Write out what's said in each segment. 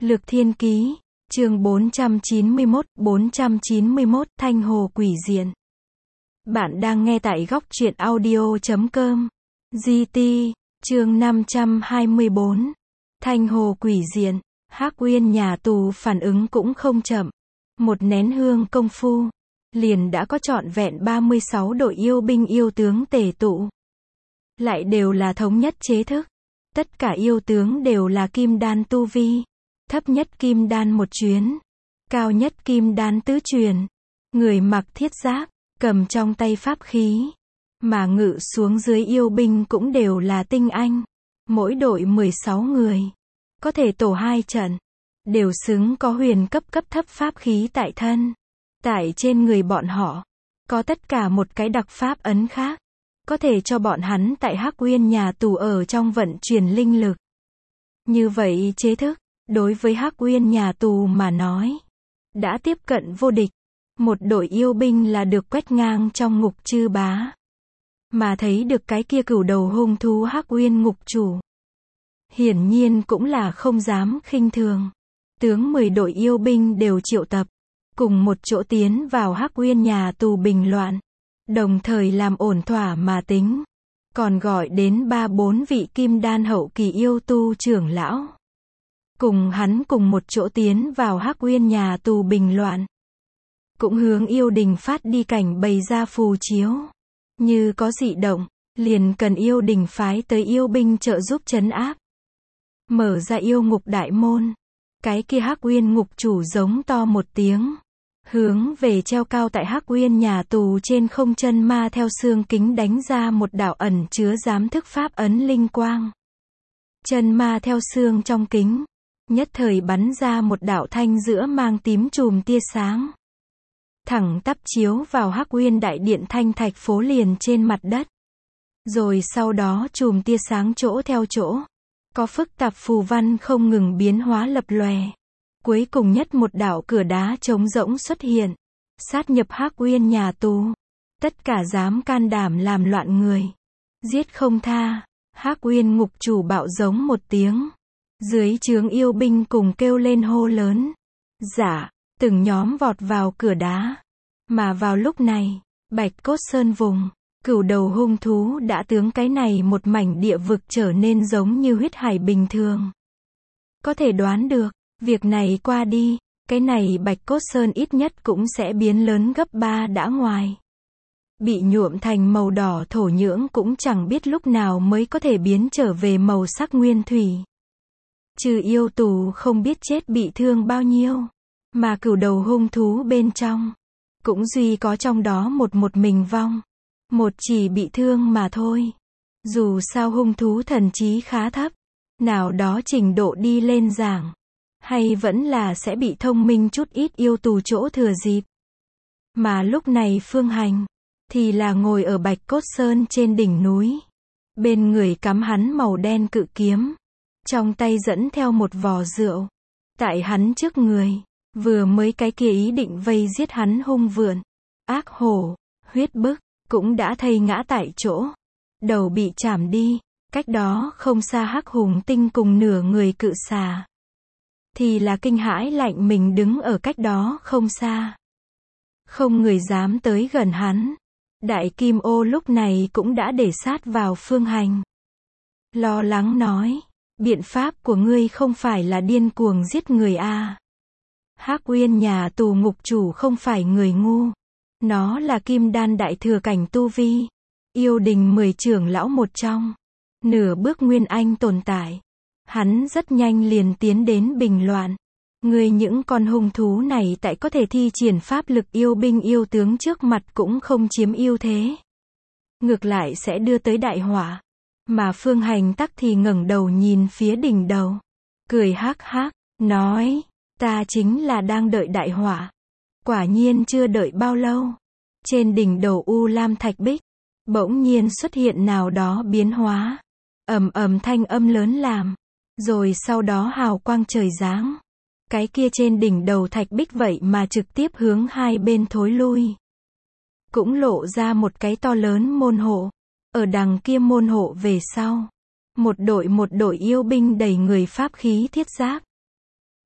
Lược Thiên Ký, chương 491, Thanh Hồ Quỷ Diện. Bạn đang nghe tại góc truyện audio.com. GT, chương 524. Thanh Hồ Quỷ Diện. Hắc Uyên nhà tù phản ứng cũng không chậm. Một nén hương công phu, liền đã có trọn vẹn 36 đội yêu binh yêu tướng tề tụ. Lại đều là thống nhất chế thức. Tất cả yêu tướng đều là kim đan tu vi. Thấp nhất kim đan một chuyến, cao nhất kim đan tứ truyền. Người mặc thiết giáp, cầm trong tay pháp khí, mà ngự xuống dưới yêu binh cũng đều là tinh anh. Mỗi đội 16 người, có thể tổ 2 trận, đều xứng có huyền cấp thấp pháp khí tại thân. Tại trên người bọn họ, có tất cả một cái đặc pháp ấn khác, có thể cho bọn hắn tại Hắc Uyên nhà tù ở trong vận chuyển linh lực. Như vậy chế thức, đối với Hắc Uyên nhà tù mà nói, đã tiếp cận vô địch. Một đội yêu binh là được quét ngang trong ngục chư bá. Mà thấy được cái kia cửu đầu hung thú Hắc Uyên ngục chủ, hiển nhiên cũng là không dám khinh thường. Tướng 10 đội yêu binh đều triệu tập, cùng một chỗ tiến vào Hắc Uyên nhà tù bình loạn, đồng thời làm ổn thỏa mà tính. Còn gọi đến 3-4 vị kim đan hậu kỳ yêu tu trưởng lão, cùng hắn cùng một chỗ tiến vào Hắc Uyên nhà tù bình loạn. Cũng hướng yêu đình phát đi cảnh bày ra phù chiếu. Như có dị động, liền cần yêu đình phái tới yêu binh trợ giúp trấn áp. Mở ra yêu ngục đại môn. Cái kia Hắc Uyên ngục chủ giống to một tiếng, hướng về treo cao tại Hắc Uyên nhà tù trên không chân ma theo xương kính đánh ra một đạo ẩn chứa giám thức pháp ấn linh quang. Chân ma theo xương trong kính, nhất thời bắn ra một đạo thanh giữa mang tím chùm tia sáng, thẳng tắp chiếu vào Hắc Uyên đại điện thanh thạch phố liền trên mặt đất. Rồi sau đó chùm tia sáng chỗ theo chỗ, có phức tạp phù văn không ngừng biến hóa lập lòe. Cuối cùng nhất một đạo cửa đá trống rỗng xuất hiện, sát nhập Hắc Uyên nhà tù. Tất cả dám can đảm làm loạn người, giết không tha. Hắc Uyên ngục chủ bạo giống một tiếng. Dưới trướng yêu binh cùng kêu lên hô lớn. Dạ, từng nhóm vọt vào cửa đá. Mà vào lúc này, Bạch Cốt Sơn vùng, cửu đầu hung thú đã tướng cái này một mảnh địa vực trở nên giống như huyết hải bình thường. Có thể đoán được, việc này qua đi, cái này Bạch Cốt Sơn ít nhất cũng sẽ biến lớn gấp 3 đã ngoài. Bị nhuộm thành màu đỏ thổ nhưỡng cũng chẳng biết lúc nào mới có thể biến trở về màu sắc nguyên thủy. Trừ yêu tù không biết chết bị thương bao nhiêu, mà cửu đầu hung thú bên trong, cũng duy có trong đó một mình vong. Một chỉ bị thương mà thôi. Dù sao hung thú thần trí khá thấp, nào đó trình độ đi lên giảng, hay vẫn là sẽ bị thông minh chút ít yêu tù chỗ thừa dịp. Mà lúc này Phương Hành, thì là ngồi ở Bạch Cốt Sơn trên đỉnh núi. Bên người cắm hắn màu đen cự kiếm, trong tay dẫn theo một vò rượu. Tại hắn trước người, vừa mới cái kia ý định vây giết hắn hung vượn, ác hổ, huyết bức, cũng đã thây ngã tại chỗ. Đầu bị chảm đi. Cách đó không xa Hắc Hùng Tinh cùng nửa người cự xà, thì là kinh hãi lạnh mình đứng ở cách đó không xa. Không người dám tới gần hắn. Đại Kim Ô lúc này cũng đã để sát vào Phương Hành. Lo lắng nói, biện pháp của ngươi không phải là điên cuồng giết người à. Hắc Uyên nhà tù ngục chủ không phải người ngu. Nó là kim đan đại thừa cảnh tu vi. Yêu đình 10 trưởng lão một trong. Nửa bước nguyên anh tồn tại. Hắn rất nhanh liền tiến đến bình loạn. Người những con hung thú này tại có thể thi triển pháp lực yêu binh yêu tướng trước mặt cũng không chiếm ưu thế. Ngược lại sẽ đưa tới đại họa. Mà Phương Hành tắc thì ngẩng đầu nhìn phía đỉnh đầu. Cười hắc hắc, nói, ta chính là đang đợi đại họa. Quả nhiên chưa đợi bao lâu. Trên đỉnh đầu U Lam Thạch Bích, bỗng nhiên xuất hiện nào đó biến hóa. Ầm ầm thanh âm lớn làm. Rồi sau đó hào quang trời giáng. Cái kia trên đỉnh đầu Thạch Bích vậy mà trực tiếp hướng hai bên thối lui. Cũng lộ ra một cái to lớn môn hộ. Ở đằng kia môn hộ về sau, một đội yêu binh đầy người pháp khí thiết giáp,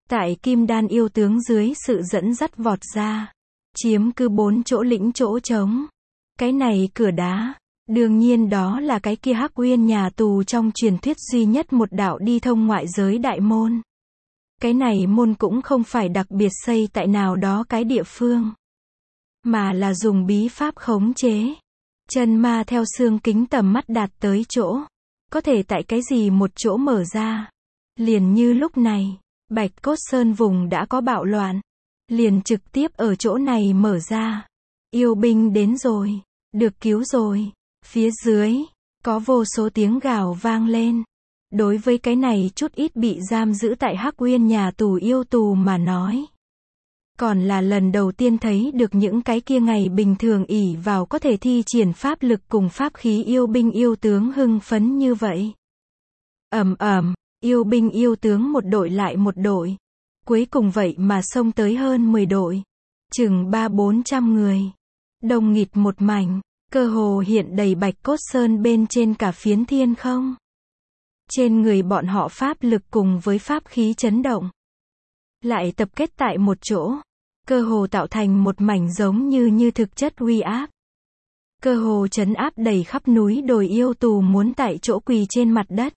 Tại kim đan yêu tướng dưới sự dẫn dắt vọt ra, chiếm cứ 4 chỗ lĩnh chỗ trống. Cái này cửa đá, đương nhiên đó là cái kia Hắc Uyên nhà tù trong truyền thuyết duy nhất một đạo đi thông ngoại giới đại môn. Cái này môn cũng không phải đặc biệt xây tại nào đó cái địa phương, mà là dùng bí pháp khống chế. Chân ma theo xương kính tầm mắt đạt tới chỗ, có thể tại cái gì một chỗ mở ra. Liền như lúc này, Bạch Cốt Sơn vùng đã có bạo loạn, liền trực tiếp ở chỗ này mở ra. Yêu binh đến rồi, được cứu rồi. Phía dưới, có vô số tiếng gào vang lên. Đối với cái này chút ít bị giam giữ tại Hắc Uyên nhà tù yêu tù mà nói, còn là lần đầu tiên thấy được những cái kia ngày bình thường ỷ vào có thể thi triển pháp lực cùng pháp khí yêu binh yêu tướng hưng phấn như vậy. Yêu binh yêu tướng một đội lại một đội. Cuối cùng vậy mà xông tới hơn 10 đội. Chừng 300-400 người. Đông nghịt một mảnh. Cơ hồ hiện đầy Bạch Cốt Sơn bên trên cả phiến thiên không. Trên người bọn họ pháp lực cùng với pháp khí chấn động, lại tập kết tại một chỗ. Cơ hồ tạo thành một mảnh giống như thực chất uy áp. Cơ hồ trấn áp đầy khắp núi đồi yêu tù muốn tại chỗ quỳ trên mặt đất.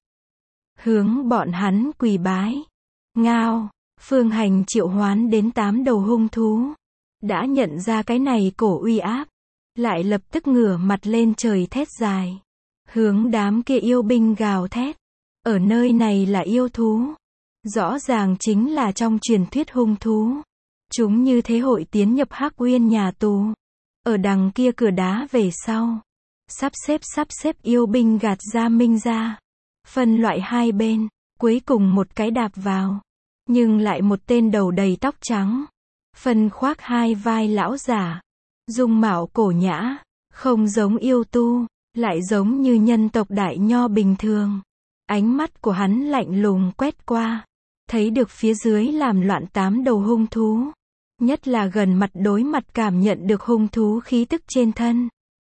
Hướng bọn hắn quỳ bái. Ngao, Phương Hành triệu hoán đến 8 đầu hung thú. Đã nhận ra cái này cổ uy áp. Lại lập tức ngửa mặt lên trời thét dài. Hướng đám kia yêu binh gào thét. Ở nơi này là yêu thú. Rõ ràng chính là trong truyền thuyết hung thú. Chúng như thế hội tiến nhập Hắc Uyên nhà tù. Ở đằng kia cửa đá về sau. Sắp xếp yêu binh gạt ra minh ra. Phân loại hai bên. Cuối cùng một cái đạp vào. Nhưng lại một tên đầu đầy tóc trắng. Phân khoác hai vai lão giả. Dung mạo cổ nhã. Không giống yêu tu. Lại giống như nhân tộc đại nho bình thường. Ánh mắt của hắn lạnh lùng quét qua. Thấy được phía dưới làm loạn 8 đầu hung thú. Nhất là gần mặt đối mặt cảm nhận được hung thú khí tức trên thân.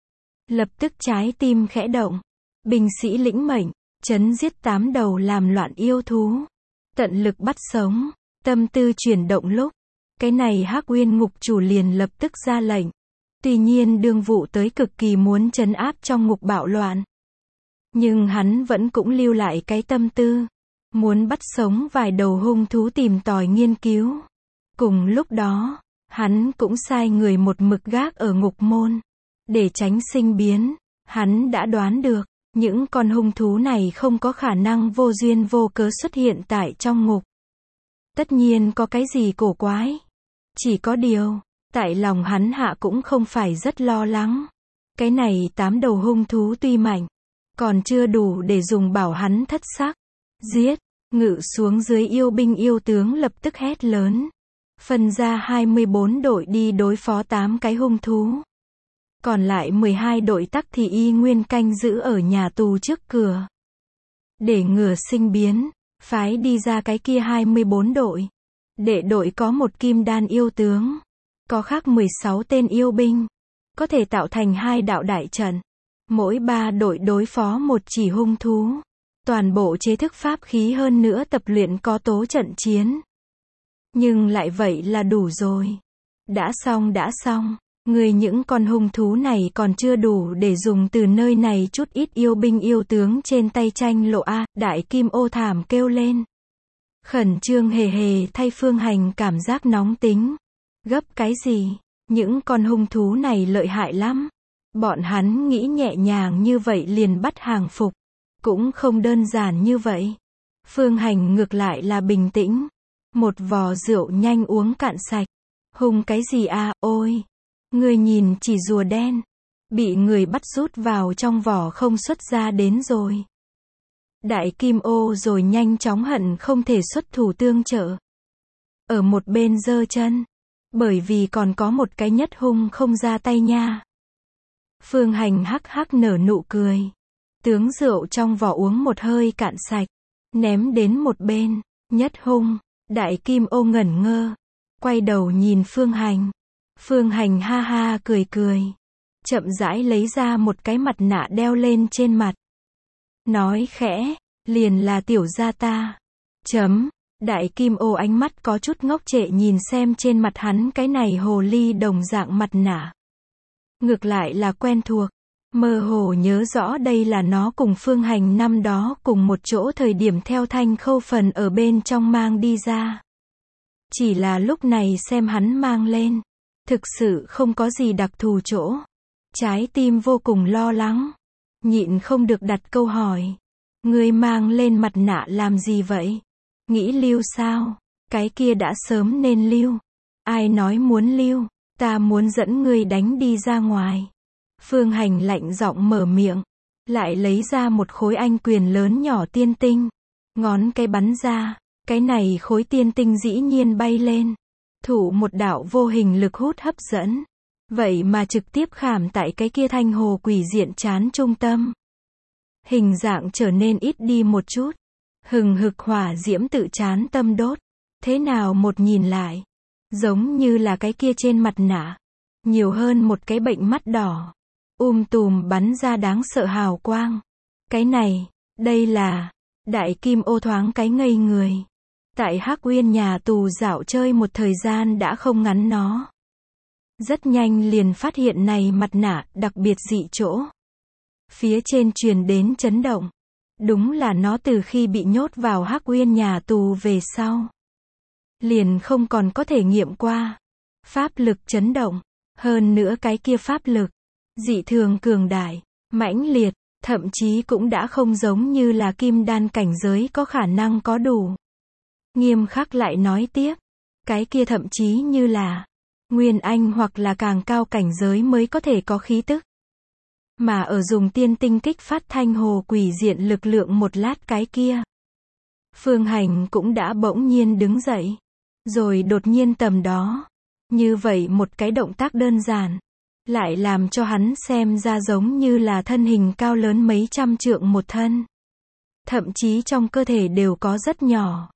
Lập tức trái tim khẽ động. Binh sĩ lĩnh mệnh, chấn giết 8 đầu làm loạn yêu thú. Tận lực bắt sống. Tâm tư chuyển động lúc. Cái này Hắc Uyên ngục chủ liền lập tức ra lệnh. Tuy nhiên đương vụ tới cực kỳ muốn trấn áp trong ngục bạo loạn. Nhưng hắn vẫn cũng lưu lại cái tâm tư. Muốn bắt sống vài đầu hung thú tìm tòi nghiên cứu. Cùng lúc đó, hắn cũng sai người một mực gác ở ngục môn. Để tránh sinh biến, hắn đã đoán được, những con hung thú này không có khả năng vô duyên vô cớ xuất hiện tại trong ngục. Tất nhiên có cái gì cổ quái. Chỉ có điều, tại lòng hắn hạ cũng không phải rất lo lắng. Cái này 8 đầu hung thú tuy mạnh, còn chưa đủ để dùng bảo hắn thất sắc. Giết, ngự xuống dưới yêu binh yêu tướng lập tức hét lớn. Phân ra 24 đội đi đối phó 8 cái hung thú. Còn lại 12 đội tắc thì y nguyên canh giữ ở nhà tù trước cửa. Để ngừa sinh biến, phái đi ra cái kia 24 đội. Đệ đội có một kim đan yêu tướng. Có khác 16 tên yêu binh. Có thể tạo thành 2 đạo đại trận. Mỗi 3 đội đối phó một chỉ hung thú. Toàn bộ chế thức pháp khí hơn nữa tập luyện có tố trận chiến. Nhưng lại vậy là đủ rồi. Đã xong. Người những con hung thú này còn chưa đủ để dùng từ nơi này chút ít yêu binh yêu tướng trên tay tranh lộ a. Đại Kim Ô thảm kêu lên. Khẩn trương hề thay Phương Hành cảm giác nóng tính. Gấp cái gì? Những con hung thú này lợi hại lắm. Bọn hắn nghĩ nhẹ nhàng như vậy liền bắt hàng phục. Cũng không đơn giản như vậy. Phương Hành ngược lại là bình tĩnh. Một vò rượu nhanh uống cạn sạch. Hung cái gì à, ôi. Người nhìn chỉ rùa đen. Bị người bắt rút vào trong vỏ không xuất ra đến rồi. Đại Kim Ô rồi nhanh chóng hận không thể xuất thủ tương trợ. Ở một bên giơ chân. Bởi vì còn có một cái nhất hung không ra tay nha. Phương Hành hắc hắc nở nụ cười. Tướng rượu trong vỏ uống một hơi cạn sạch. Ném đến một bên. Nhất hung. Đại Kim Ô ngẩn ngơ. Quay đầu nhìn Phương Hành. Phương Hành ha ha cười. Chậm rãi lấy ra một cái mặt nạ đeo lên trên mặt. Nói khẽ. Liền là tiểu gia ta. Đại Kim Ô ánh mắt có chút ngốc trệ nhìn xem trên mặt hắn cái này hồ ly đồng dạng mặt nạ. Ngược lại là quen thuộc. Mơ hồ nhớ rõ đây là nó cùng Phương Hành năm đó cùng một chỗ thời điểm theo Thanh Khâu phần ở bên trong mang đi ra. Chỉ là lúc này xem hắn mang lên. Thực sự không có gì đặc thù chỗ. Trái tim vô cùng lo lắng. Nhịn không được đặt câu hỏi. Ngươi mang lên mặt nạ làm gì vậy? Nghĩ lưu sao? Cái kia đã sớm nên lưu. Ai nói muốn lưu? Ta muốn dẫn ngươi đánh đi ra ngoài. Phương Hành lạnh giọng mở miệng. Lại lấy ra một khối anh quyền lớn nhỏ tiên tinh. Ngón cái bắn ra. Cái này khối tiên tinh dĩ nhiên bay lên. Thủ một đạo vô hình lực hút hấp dẫn. Vậy mà trực tiếp khảm tại cái kia thanh hồ quỷ diện trán trung tâm. Hình dạng trở nên ít đi một chút. Hừng hực hỏa diễm tự trán tâm đốt. Thế nào một nhìn lại. Giống như là cái kia trên mặt nạ. Nhiều hơn một cái bệnh mắt đỏ. Tùm bắn ra đáng sợ hào quang. Cái này, đây là... Đại Kim Ô thoáng cái ngây người. Tại Hắc Uyên nhà tù dạo chơi một thời gian đã không ngắn nó. Rất nhanh liền phát hiện này mặt nạ đặc biệt dị chỗ. Phía trên truyền đến chấn động. Đúng là nó từ khi bị nhốt vào Hắc Uyên nhà tù về sau. Liền không còn có thể nghiệm qua. Pháp lực chấn động. Hơn nữa cái kia pháp lực. Dị thường cường đại. Mãnh liệt. Thậm chí cũng đã không giống như là kim đan cảnh giới có khả năng có đủ. Nghiêm khắc lại nói tiếp. Cái kia thậm chí như là Nguyên Anh hoặc là càng cao cảnh giới mới có thể có khí tức. Mà ở dùng tiên tinh kích phát thanh hồ quỷ diện lực lượng một lát cái kia. Phương Hành cũng đã bỗng nhiên đứng dậy. Rồi đột nhiên tầm đó. Như vậy một cái động tác đơn giản. Lại làm cho hắn xem ra giống như là thân hình cao lớn mấy trăm trượng một thân. Thậm chí trong cơ thể đều có rất nhỏ.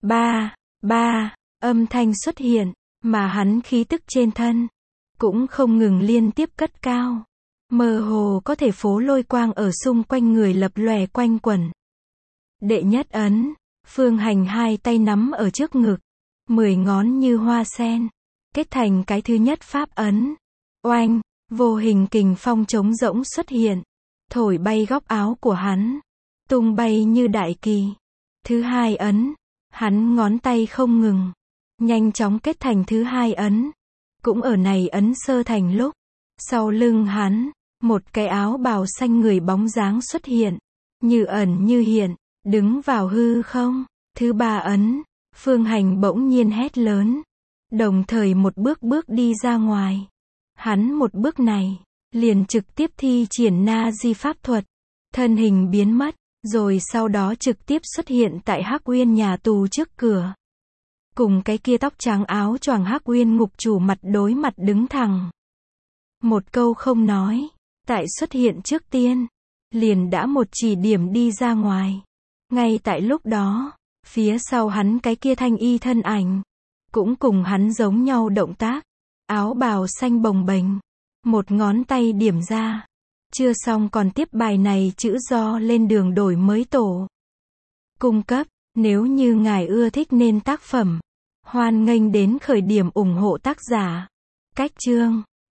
Ba, âm thanh xuất hiện, mà hắn khí tức trên thân. Cũng không ngừng liên tiếp cất cao. Mơ hồ có thể phố lôi quang ở xung quanh người lập lòe quanh quẩn. Đệ nhất ấn, Phương Hành hai tay nắm ở trước ngực. 10 ngón như hoa sen. Kết thành cái thứ nhất pháp ấn. Oanh, vô hình kình phong trống rỗng xuất hiện. Thổi bay góc áo của hắn. Tung bay như đại kỳ. Thứ hai ấn. Hắn ngón tay không ngừng. Nhanh chóng kết thành thứ hai ấn. Cũng ở này ấn sơ thành lúc. Sau lưng hắn. Một cái áo bào xanh người bóng dáng xuất hiện. Như ẩn như hiện. Đứng vào hư không. Thứ ba ấn. Phương Hành bỗng nhiên hét lớn. Đồng thời một bước đi ra ngoài. Hắn một bước này. Liền trực tiếp thi triển na di pháp thuật. Thân hình biến mất. Rồi sau đó trực tiếp xuất hiện tại Hắc Uyên nhà tù trước cửa. Cùng cái kia tóc trắng áo choàng Hắc Uyên ngục chủ mặt đối mặt đứng thẳng. Một câu không nói. Tại xuất hiện trước tiên. Liền đã một chỉ điểm đi ra ngoài. Ngay tại lúc đó. Phía sau hắn cái kia thanh y thân ảnh. Cũng cùng hắn giống nhau động tác. Áo bào xanh bồng bềnh. Một ngón tay điểm ra. Chưa xong còn tiếp bài này chữ do lên đường đổi mới tổ. Cung cấp, nếu như ngài ưa thích nên tác phẩm. Hoan nghênh đến khởi điểm ủng hộ tác giả. Cách chương.